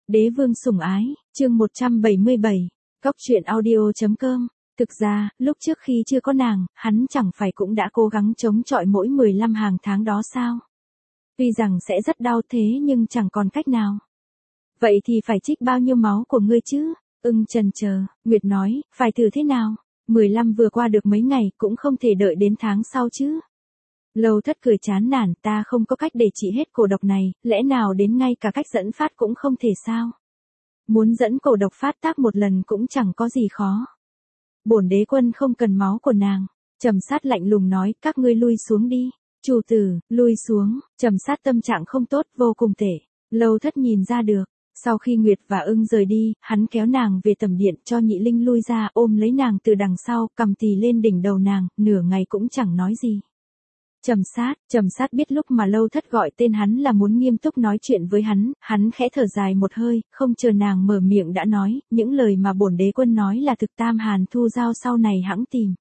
Đế vương sủng ái, chương 177, Cóc truyện audio.com. Thực ra, lúc trước khi chưa có nàng, hắn chẳng phải cũng đã cố gắng chống chọi mỗi 15 hàng tháng đó sao? Tuy rằng sẽ rất đau thế nhưng chẳng còn cách nào. Vậy thì phải trích bao nhiêu máu của ngươi chứ? Chần chờ, Nguyệt nói, phải thử thế nào? 15 vừa qua được mấy ngày cũng không thể đợi đến tháng sau chứ. Lâu Thất cười chán nản, ta không có cách để trị hết cổ độc này, lẽ nào đến ngay cả cách dẫn phát cũng không thể sao? Muốn dẫn cổ độc phát tác một lần cũng chẳng có gì khó. Bổn đế quân không cần máu của nàng. Trầm Sát lạnh lùng nói, các ngươi lui xuống đi. Chủ tử, lui xuống. Trầm Sát tâm trạng không tốt, vô cùng tệ. Lâu Thất nhìn ra được. Sau khi Nguyệt và Rời đi, hắn kéo nàng về tầm điện cho Nhị Linh lui ra, ôm lấy nàng từ đằng sau, cầm tì lên đỉnh đầu nàng, nửa ngày cũng chẳng nói gì. Trầm Sát biết lúc mà Lâu Thất gọi tên hắn là muốn nghiêm túc nói chuyện với hắn khẽ thở dài một hơi, không chờ nàng mở miệng đã nói, những lời mà bổn đế quân nói là thực, Tam Hàn Thu Giao sau này hẵng tìm.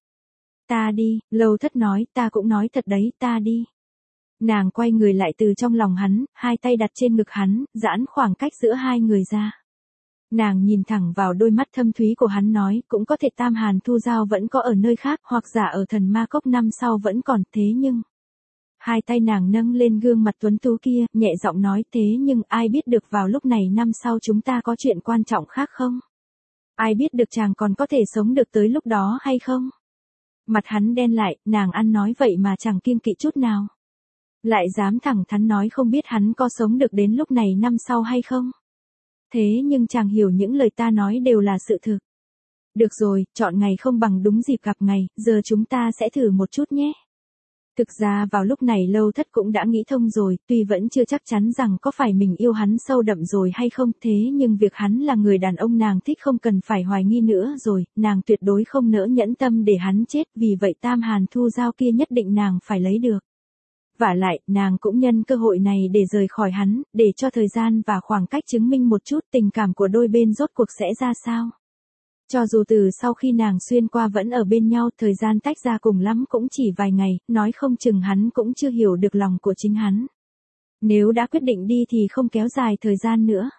Ta đi, Lâu Thất nói, ta cũng nói thật đấy, ta đi. Nàng quay người lại từ trong lòng hắn, hai tay đặt trên ngực hắn, giãn khoảng cách giữa hai người ra. Nàng nhìn thẳng vào đôi mắt thâm thúy của hắn nói, cũng có thể Tam Hàn Thu Giao vẫn có ở nơi khác, hoặc giả ở Thần Ma Cốc năm sau vẫn còn, thế nhưng... Hai tay nàng nâng lên gương mặt tuấn tú kia, nhẹ giọng nói, thế nhưng ai biết được vào lúc này năm sau chúng ta có chuyện quan trọng khác không? Ai biết được chàng còn có thể sống được tới lúc đó hay không? Mặt hắn đen lại, nàng ăn nói vậy mà chẳng kiêng kỵ chút nào. Lại dám thẳng thắn nói không biết hắn có sống được đến lúc này năm sau hay không? Thế nhưng chàng hiểu những lời ta nói đều là sự thực. Được rồi, chọn ngày không bằng đúng dịp gặp ngày, giờ chúng ta sẽ thử một chút nhé. Thực ra vào lúc này Lâu Thất cũng đã nghĩ thông rồi, tuy vẫn chưa chắc chắn rằng có phải mình yêu hắn sâu đậm rồi hay không, thế nhưng việc hắn là người đàn ông nàng thích không cần phải hoài nghi nữa rồi, nàng tuyệt đối không nỡ nhẫn tâm để hắn chết, vì vậy Tam Hàn Thu Giao kia nhất định nàng phải lấy được. Vả lại, nàng cũng nhân cơ hội này để rời khỏi hắn, để cho thời gian và khoảng cách chứng minh một chút tình cảm của đôi bên rốt cuộc sẽ ra sao. Cho dù từ sau khi nàng xuyên qua vẫn ở bên nhau, thời gian tách ra cùng lắm cũng chỉ vài ngày, nói không chừng hắn cũng chưa hiểu được lòng của chính hắn. Nếu đã quyết định đi thì không kéo dài thời gian nữa.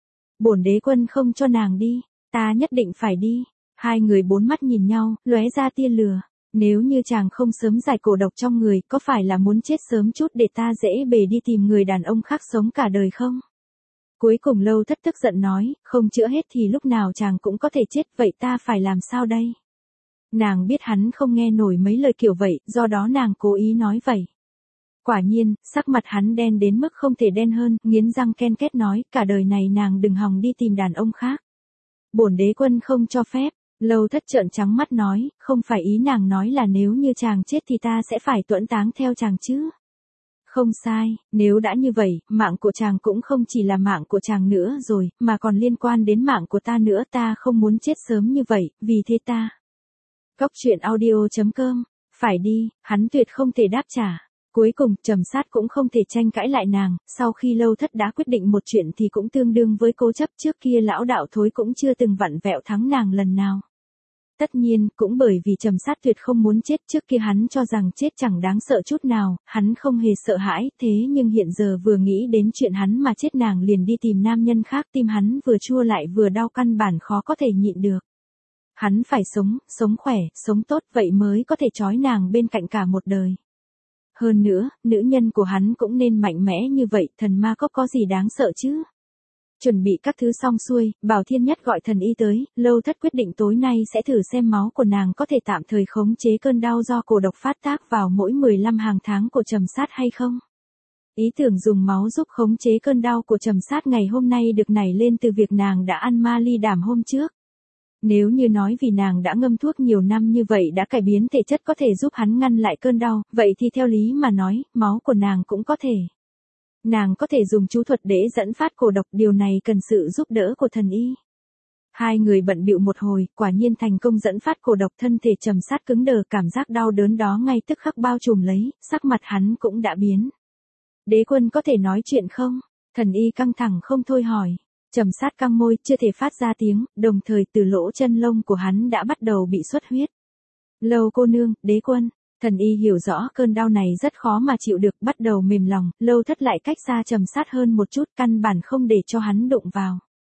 Bổn đế quân không cho nàng đi, ta nhất định phải đi. Hai người bốn mắt nhìn nhau, lóe ra tia lửa. Nếu như chàng không sớm giải cổ độc trong người, có phải là muốn chết sớm chút để ta dễ bề đi tìm người đàn ông khác sống cả đời không? Cuối cùng Lâu Thất tức giận nói, không chữa hết thì lúc nào chàng cũng có thể chết, vậy ta phải làm sao đây? Nàng biết hắn không nghe nổi mấy lời kiểu vậy, do đó nàng cố ý nói vậy. Quả nhiên, sắc mặt hắn đen đến mức không thể đen hơn, nghiến răng ken két nói, cả đời này nàng đừng hòng đi tìm đàn ông khác. Bổn đế quân không cho phép. Lâu Thất trợn trắng mắt nói, không phải ý nàng nói là nếu như chàng chết thì ta sẽ phải tuẫn táng theo chàng chứ. Không sai, nếu đã như vậy, mạng của chàng cũng không chỉ là mạng của chàng nữa rồi, mà còn liên quan đến mạng của ta nữa, ta không muốn chết sớm như vậy, vì thế ta. Cóc truyện audio.com, phải đi, hắn tuyệt không thể đáp trả. Cuối cùng, Trầm Sát cũng không thể tranh cãi lại nàng, sau khi Lâu Thất đã quyết định một chuyện thì cũng tương đương với cố chấp, trước kia lão đạo thối cũng chưa từng vặn vẹo thắng nàng lần nào. Tất nhiên, cũng bởi vì Trầm Sát tuyệt không muốn chết, trước kia hắn cho rằng chết chẳng đáng sợ chút nào, hắn không hề sợ hãi, thế nhưng hiện giờ vừa nghĩ đến chuyện hắn mà chết nàng liền đi tìm nam nhân khác, tim hắn vừa chua lại vừa đau, căn bản khó có thể nhịn được. Hắn phải sống khỏe, sống tốt, vậy mới có thể trói nàng bên cạnh cả một đời. Hơn nữa, nữ nhân của hắn cũng nên mạnh mẽ như vậy, Thần Ma Cốc có gì đáng sợ chứ? Chuẩn bị các thứ xong xuôi, Bảo Thiên Nhất gọi thần y tới, Lâu Thất quyết định tối nay sẽ thử xem máu của nàng có thể tạm thời khống chế cơn đau do cổ độc phát tác vào mỗi 15 hàng tháng của Trầm Sát hay không. Ý tưởng dùng máu giúp khống chế cơn đau của Trầm Sát ngày hôm nay được nảy lên từ việc nàng đã ăn ma ly đảm hôm trước. Nếu như nói vì nàng đã ngâm thuốc nhiều năm như vậy đã cải biến thể chất có thể giúp hắn ngăn lại cơn đau, vậy thì theo lý mà nói, máu của nàng cũng có thể. Nàng có thể dùng chú thuật để dẫn phát cổ độc, điều này cần sự giúp đỡ của thần y. Hai người bận bịu một hồi, quả nhiên thành công dẫn phát cổ độc, thân thể Trầm Sát cứng đờ, cảm giác đau đớn đó ngay tức khắc bao trùm lấy, sắc mặt hắn cũng đã biến. Đế quân có thể nói chuyện không? Thần y căng thẳng không thôi hỏi. Trầm Sát căng môi, chưa thể phát ra tiếng, đồng thời từ lỗ chân lông của hắn đã bắt đầu bị xuất huyết. Lâu cô nương, đế quân. Thần y hiểu rõ cơn đau này rất khó mà chịu được, bắt đầu mềm lòng, Lâu Thất lại cách xa Trầm Sát hơn một chút, căn bản không để cho hắn đụng vào.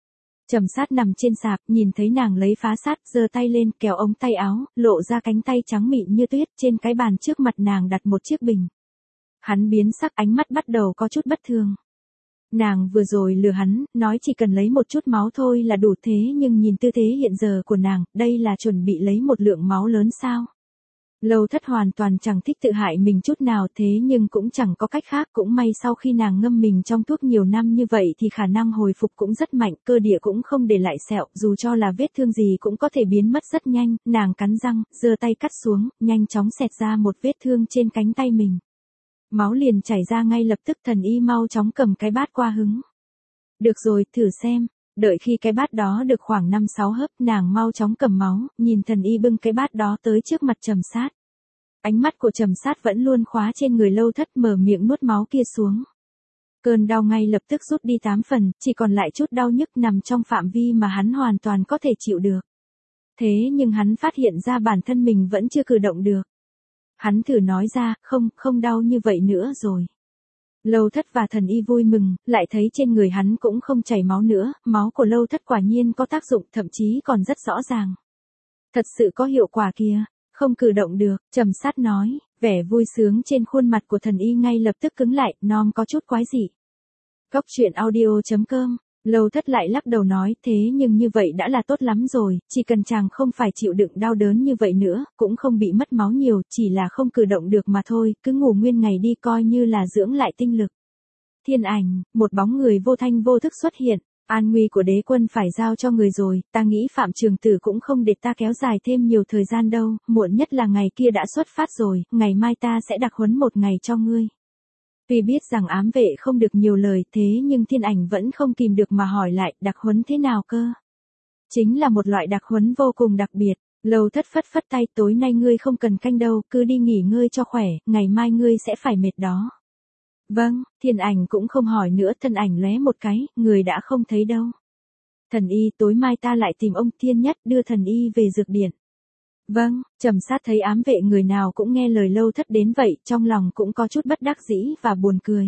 Trầm Sát nằm trên sạp, nhìn thấy nàng lấy phá sát, giơ tay lên, kéo ống tay áo, lộ ra cánh tay trắng mịn như tuyết, trên cái bàn trước mặt nàng đặt một chiếc bình. Hắn biến sắc, ánh mắt bắt đầu có chút bất thường. Nàng vừa rồi lừa hắn, nói chỉ cần lấy một chút máu thôi là đủ, thế nhưng nhìn tư thế hiện giờ của nàng, đây là chuẩn bị lấy một lượng máu lớn sao? Lâu Thất hoàn toàn chẳng thích tự hại mình chút nào, thế nhưng cũng chẳng có cách khác, cũng may sau khi nàng ngâm mình trong thuốc nhiều năm như vậy thì khả năng hồi phục cũng rất mạnh, cơ địa cũng không để lại sẹo, dù cho là vết thương gì cũng có thể biến mất rất nhanh, nàng cắn răng, giơ tay cắt xuống, nhanh chóng xẹt ra một vết thương trên cánh tay mình. Máu liền chảy ra ngay lập tức, thần y mau chóng cầm cái bát qua hứng. Được rồi, thử xem. Đợi khi cái bát đó được khoảng 5-6 hớp, nàng mau chóng cầm máu, nhìn thần y bưng cái bát đó tới trước mặt Trầm Sát. Ánh mắt của Trầm Sát vẫn luôn khóa trên người Lâu Thất, mở miệng nuốt máu kia xuống. Cơn đau ngay lập tức rút đi 8 phần, chỉ còn lại chút đau nhức nằm trong phạm vi mà hắn hoàn toàn có thể chịu được. Thế nhưng hắn phát hiện ra bản thân mình vẫn chưa cử động được. Hắn thử nói ra, không đau như vậy nữa rồi. Lâu Thất và thần y vui mừng, lại thấy trên người hắn cũng không chảy máu nữa, máu của Lâu Thất quả nhiên có tác dụng, thậm chí còn rất rõ ràng. Thật sự có hiệu quả kìa, không cử động được, Trầm Sát nói, vẻ vui sướng trên khuôn mặt của thần y ngay lập tức cứng lại, nom có chút quái dị. Góc truyện audio.com. Lâu Thất lại lắc đầu nói, thế nhưng như vậy đã là tốt lắm rồi, chỉ cần chàng không phải chịu đựng đau đớn như vậy nữa, cũng không bị mất máu nhiều, chỉ là không cử động được mà thôi, cứ ngủ nguyên ngày đi coi như là dưỡng lại tinh lực. Thiên ảnh, một bóng người vô thanh vô thức xuất hiện, an nguy của đế quân phải giao cho người rồi, ta nghĩ Phạm Trường Tử cũng không để ta kéo dài thêm nhiều thời gian đâu, muộn nhất là ngày kia đã xuất phát rồi, ngày mai ta sẽ đặc huấn một ngày cho ngươi. Tuy biết rằng ám vệ không được nhiều lời, thế nhưng Thiên Ảnh vẫn không kìm được mà hỏi lại, đặc huấn thế nào cơ? Chính là một loại đặc huấn vô cùng đặc biệt. Lâu Thất phất phất tay, tối nay ngươi không cần canh đâu, cứ đi nghỉ ngơi cho khỏe, ngày mai ngươi sẽ phải mệt đó. Vâng, Thiên Ảnh cũng không hỏi nữa, thân ảnh lóe một cái, người đã không thấy đâu. Thần y, tối mai ta lại tìm ông Thiên Nhất, đưa thần y về dược điển. Vâng, Trầm Sát thấy ám vệ người nào cũng nghe lời Lâu Thất đến vậy, trong lòng cũng có chút bất đắc dĩ và buồn cười.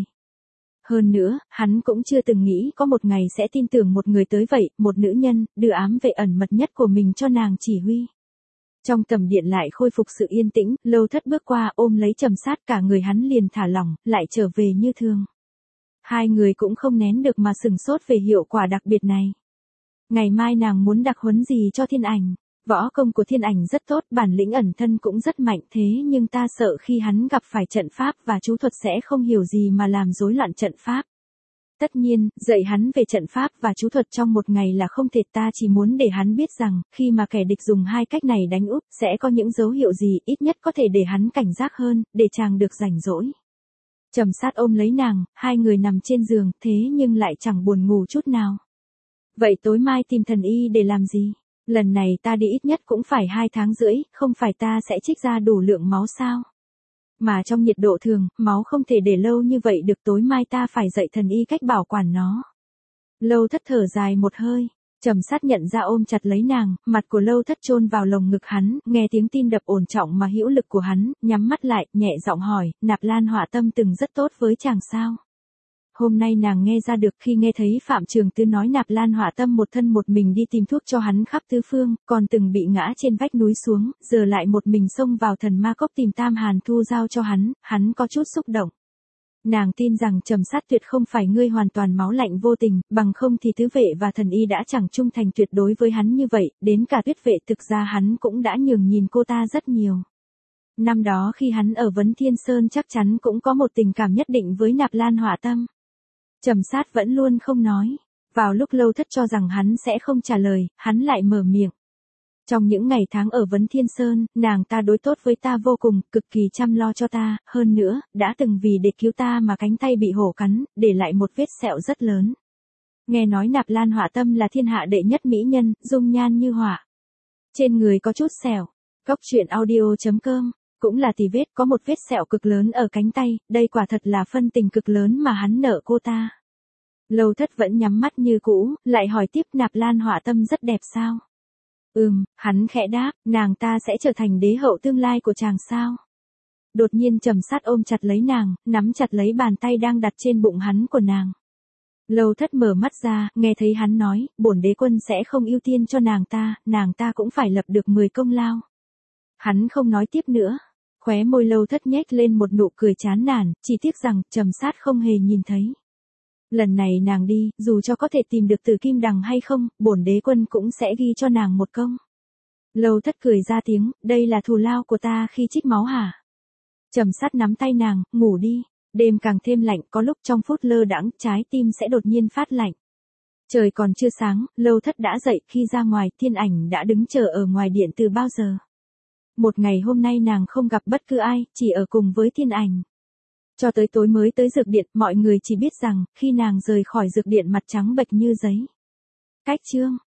Hơn nữa, hắn cũng chưa từng nghĩ có một ngày sẽ tin tưởng một người tới vậy, một nữ nhân, đưa ám vệ ẩn mật nhất của mình cho nàng chỉ huy. Trong tầm điện lại khôi phục sự yên tĩnh, Lâu Thất bước qua ôm lấy Trầm Sát, cả người hắn liền thả lỏng, lại trở về như thường. Hai người cũng không nén được mà sừng sốt về hiệu quả đặc biệt này. Ngày mai nàng muốn đặc huấn gì cho Thiên Ảnh? Võ công của Thiên Ảnh rất tốt, bản lĩnh ẩn thân cũng rất mạnh, thế nhưng ta sợ khi hắn gặp phải trận pháp và chú thuật sẽ không hiểu gì mà làm rối loạn trận pháp. Tất nhiên, dạy hắn về trận pháp và chú thuật trong một ngày là không thể, ta chỉ muốn để hắn biết rằng, khi mà kẻ địch dùng hai cách này đánh úp, sẽ có những dấu hiệu gì, ít nhất có thể để hắn cảnh giác hơn, để chàng được rảnh rỗi. Trầm Sát ôm lấy nàng, hai người nằm trên giường, thế nhưng lại chẳng buồn ngủ chút nào. Vậy tối mai tìm thần y để làm gì? Lần này ta đi ít nhất cũng phải 2 tháng rưỡi, không phải ta sẽ trích ra đủ lượng máu sao? Mà trong nhiệt độ thường, máu không thể để lâu như vậy được, tối mai ta phải dạy thần y cách bảo quản nó. Lâu Thất thở dài một hơi, Trầm Sát nhận ra ôm chặt lấy nàng, mặt của Lâu Thất chôn vào lồng ngực hắn, nghe tiếng tim đập ổn trọng mà hữu lực của hắn, nhắm mắt lại, nhẹ giọng hỏi, Nạp Lan Họa Tâm từng rất tốt với chàng sao? Hôm nay nàng nghe ra được, khi nghe thấy Phạm Trường Tư nói Nạp Lan Họa Tâm một thân một mình đi tìm thuốc cho hắn khắp tứ phương, còn từng bị ngã trên vách núi xuống, giờ lại một mình xông vào Thần Ma Cốc tìm Tam Hàn Thu giao cho hắn có chút xúc động. Nàng tin rằng Trầm Sát tuyệt không phải ngươi hoàn toàn máu lạnh vô tình, bằng không thì tứ vệ và thần y đã chẳng trung thành tuyệt đối với hắn như vậy, đến cả Tuyết vệ thực ra hắn cũng đã nhường nhìn cô ta rất nhiều. Năm đó khi hắn ở Vấn Thiên Sơn chắc chắn cũng có một tình cảm nhất định với Nạp Lan Họa Tâm. Trầm Sát vẫn luôn không nói. Vào lúc Lâu Thất cho rằng hắn sẽ không trả lời, hắn lại mở miệng. Trong những ngày tháng ở Vấn Thiên Sơn, nàng ta đối tốt với ta vô cùng, cực kỳ chăm lo cho ta, hơn nữa, đã từng vì để cứu ta mà cánh tay bị hổ cắn, để lại một vết sẹo rất lớn. Nghe nói Nạp Lan Họa Tâm là thiên hạ đệ nhất mỹ nhân, dung nhan như họa. Trên người có chút sẹo. Góc truyện audio.com. Cũng là tì vết, có một vết sẹo cực lớn ở cánh tay, đây quả thật là phân tình cực lớn mà hắn nợ cô ta. Lâu Thất vẫn nhắm mắt như cũ, lại hỏi tiếp, Nạp Lan Họa Tâm rất đẹp sao? Hắn khẽ đáp, nàng ta sẽ trở thành đế hậu tương lai của chàng sao? Đột nhiên Trầm Sát ôm chặt lấy nàng, nắm chặt lấy bàn tay đang đặt trên bụng hắn của nàng. Lâu Thất mở mắt ra, nghe thấy hắn nói, bổn đế quân sẽ không ưu tiên cho nàng ta cũng phải lập được 10 công lao. Hắn không nói tiếp nữa. Khóe môi Lâu Thất nhếch lên một nụ cười chán nản, chỉ tiếc rằng Trầm Sát không hề nhìn thấy. Lần này nàng đi, dù cho có thể tìm được Tử Kim Đằng hay không, bổn đế quân cũng sẽ ghi cho nàng một công. Lâu Thất cười ra tiếng, đây là thù lao của ta khi trích máu hả? Trầm Sát nắm tay nàng, ngủ đi. Đêm càng thêm lạnh, có lúc trong phút lơ đãng, trái tim sẽ đột nhiên phát lạnh. Trời còn chưa sáng, Lâu Thất đã dậy, khi ra ngoài, Thiên Ảnh đã đứng chờ ở ngoài điện từ bao giờ. Một ngày hôm nay nàng không gặp bất cứ ai, chỉ ở cùng với Thiên Ảnh. Cho tới tối mới tới dược điện, mọi người chỉ biết rằng, khi nàng rời khỏi dược điện mặt trắng bệch như giấy. Cách chương